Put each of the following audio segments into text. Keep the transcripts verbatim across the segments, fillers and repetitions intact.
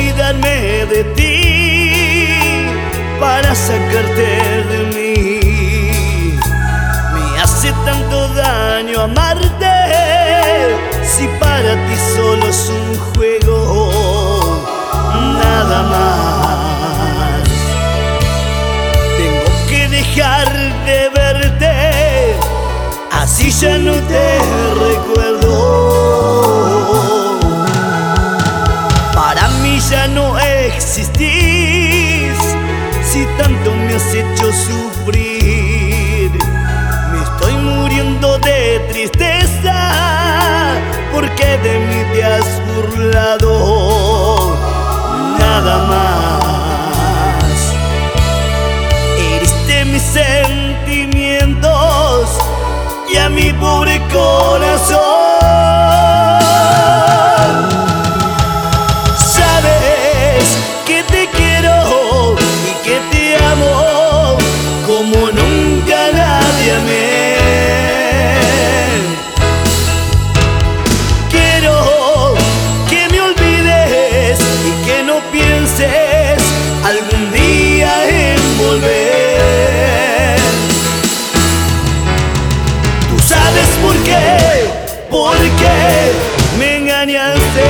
olvidarme de ti para sacarte de mí. Me hace tanto daño amarte si para ti solo es un juego, nada más. Tengo que dejar de verte, así ya no te recuerdo. Para mí ya no existís, si tanto me has hecho sufrir. Me estoy muriendo de tristeza, porque de mí te has burlado, nada más. Heriste mis sentimientos y a mi pobre corazón. Sabes que te quiero y que te amo como nunca nadie amé. Quiero que me olvides y que no pienses algún día en volver. ¿Sabes por qué? Porque me engañaste.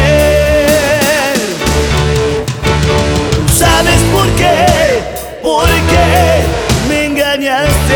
¿Tú sabes por qué? Porque me engañaste.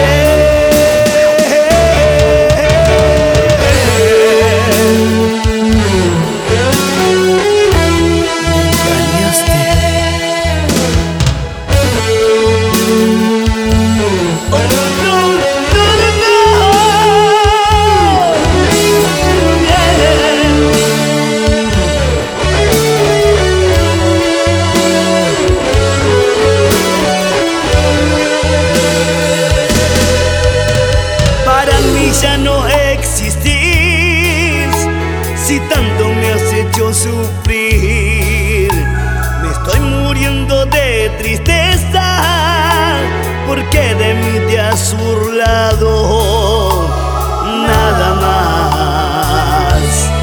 Ya no existís, si tanto me has hecho sufrir. Me estoy muriendo de tristeza, porque de mí te has burlado, nada más.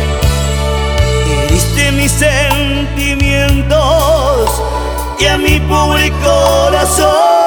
Heriste mis sentimientos y a mi pobre corazón.